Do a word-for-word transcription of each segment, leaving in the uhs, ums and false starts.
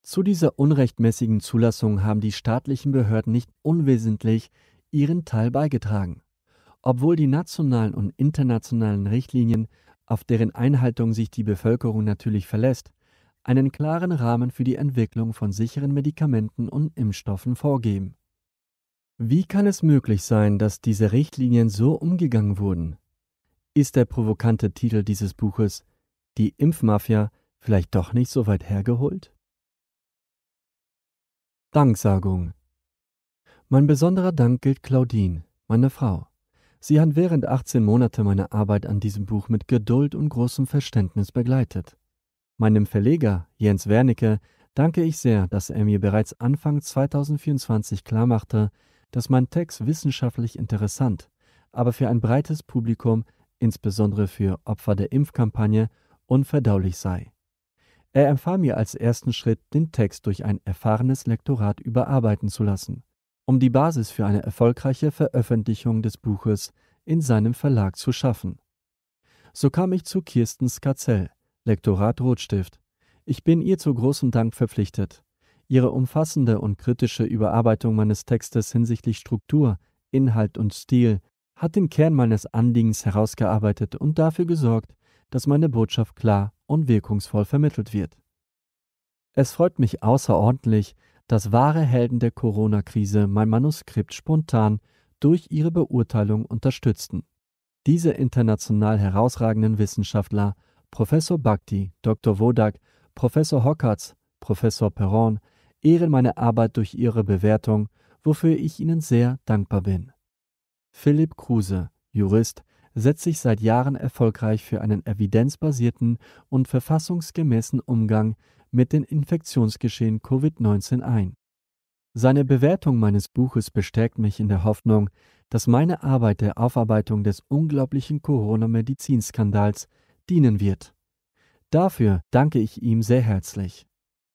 Zu dieser unrechtmäßigen Zulassung haben die staatlichen Behörden nicht unwesentlich ihren Teil beigetragen. Obwohl die nationalen und internationalen Richtlinien, auf deren Einhaltung sich die Bevölkerung natürlich verlässt, einen klaren Rahmen für die Entwicklung von sicheren Medikamenten und Impfstoffen vorgeben. Wie kann es möglich sein, dass diese Richtlinien so umgegangen wurden? Ist der provokante Titel dieses Buches „Die Impfmafia“ vielleicht doch nicht so weit hergeholt? Danksagung. Mein besonderer Dank gilt Claudine, meine Frau. Sie hat während achtzehn Monate meine Arbeit an diesem Buch mit Geduld und großem Verständnis begleitet. Meinem Verleger, Jens Wernicke, danke ich sehr, dass er mir bereits Anfang zweitausendvierundzwanzig klarmachte, dass mein Text wissenschaftlich interessant, aber für ein breites Publikum, insbesondere für Opfer der Impfkampagne, unverdaulich sei. Er empfahl mir als ersten Schritt, den Text durch ein erfahrenes Lektorat überarbeiten zu lassen, um die Basis für eine erfolgreiche Veröffentlichung des Buches in seinem Verlag zu schaffen. So kam ich zu Kirsten Skazell, Lektorat Rotstift. Ich bin ihr zu großem Dank verpflichtet. Ihre umfassende und kritische Überarbeitung meines Textes hinsichtlich Struktur, Inhalt und Stil hat den Kern meines Anliegens herausgearbeitet und dafür gesorgt, dass meine Botschaft klar und wirkungsvoll vermittelt wird. Es freut mich außerordentlich, dass wahre Helden der Corona-Krise mein Manuskript spontan durch ihre Beurteilung unterstützten. Diese international herausragenden Wissenschaftler, Professor Bhakti, Doktor Wodak, Professor Hockertz, Professor Perron, ehren meine Arbeit durch ihre Bewertung, wofür ich ihnen sehr dankbar bin. Philipp Kruse, Jurist, setzt sich seit Jahren erfolgreich für einen evidenzbasierten und verfassungsgemäßen Umgang mit dem Infektionsgeschehen Covid neunzehn ein. Seine Bewertung meines Buches bestärkt mich in der Hoffnung, dass meine Arbeit der Aufarbeitung des unglaublichen Corona-Medizinskandals dienen wird. Dafür danke ich ihm sehr herzlich.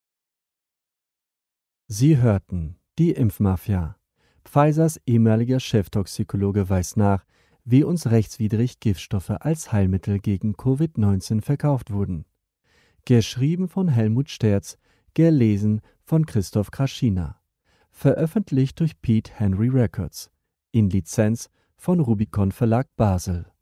Sie hörten Die Impfmafia. Pfizers ehemaliger Cheftoxikologe weist nach, wie uns rechtswidrig Giftstoffe als Heilmittel gegen Covid neunzehn verkauft wurden. Geschrieben von Helmut Sterz, gelesen von Christoph Kraschina. Veröffentlicht durch Pete Henry Records. In Lizenz von Rubicon Verlag Basel.